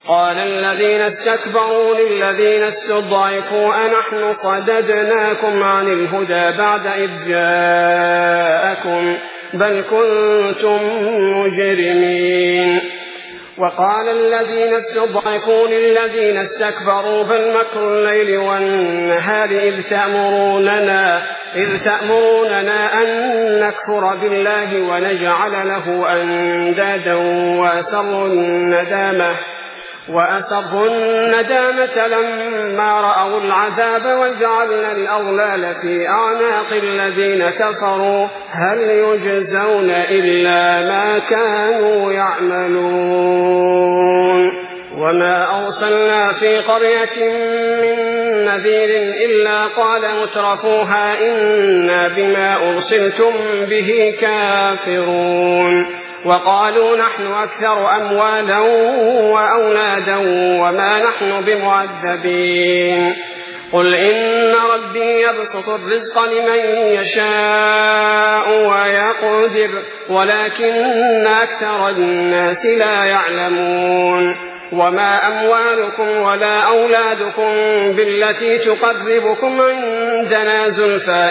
قال الذين استكبروا للذين استضعفوا أنحن صددناكم عن الهدى بعد إذ جاءكم بل كنتم مجرمين. وقال الذين استضعفوا للذين استكبروا بل مكر الليل والنهار إذ تأمروننا أن نكفر بالله ونجعل له أندادا وأسروا الندامة لما رأوا العذاب وجعلنا الأغلال في أعناق الذين كفروا هل يجزون إلا ما كانوا يعملون. وما أرسلنا في قرية من نذير إلا قال مترفوها إنا بما أرسلتم به كافرون. وقالوا نحن أكثر أموالا وأولادا وما نحن بمعذبين. قل إن ربي يبسط الرزق لمن يشاء ويقدر ولكن أكثر الناس لا يعلمون. وما أموالكم ولا أولادكم بالتي تقربكم عندنا زلفى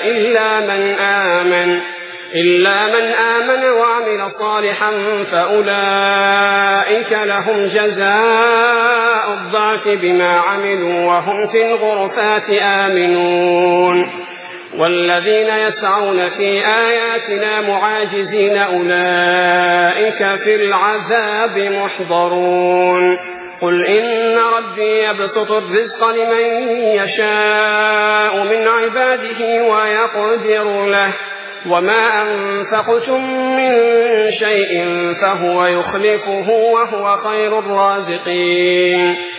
إلا من آمن وعمل صالحا فأولئك لهم جزاء الضعف بما عملوا وهم في الغرفات آمنون. والذين يسعون في آياتنا معاجزين أولئك في العذاب محضرون. قل إن ربي يبسط الرزق لمن يشاء من عباده ويقدر له وما أنفقتم من شيء فهو يخلفه وهو خير الرازقين.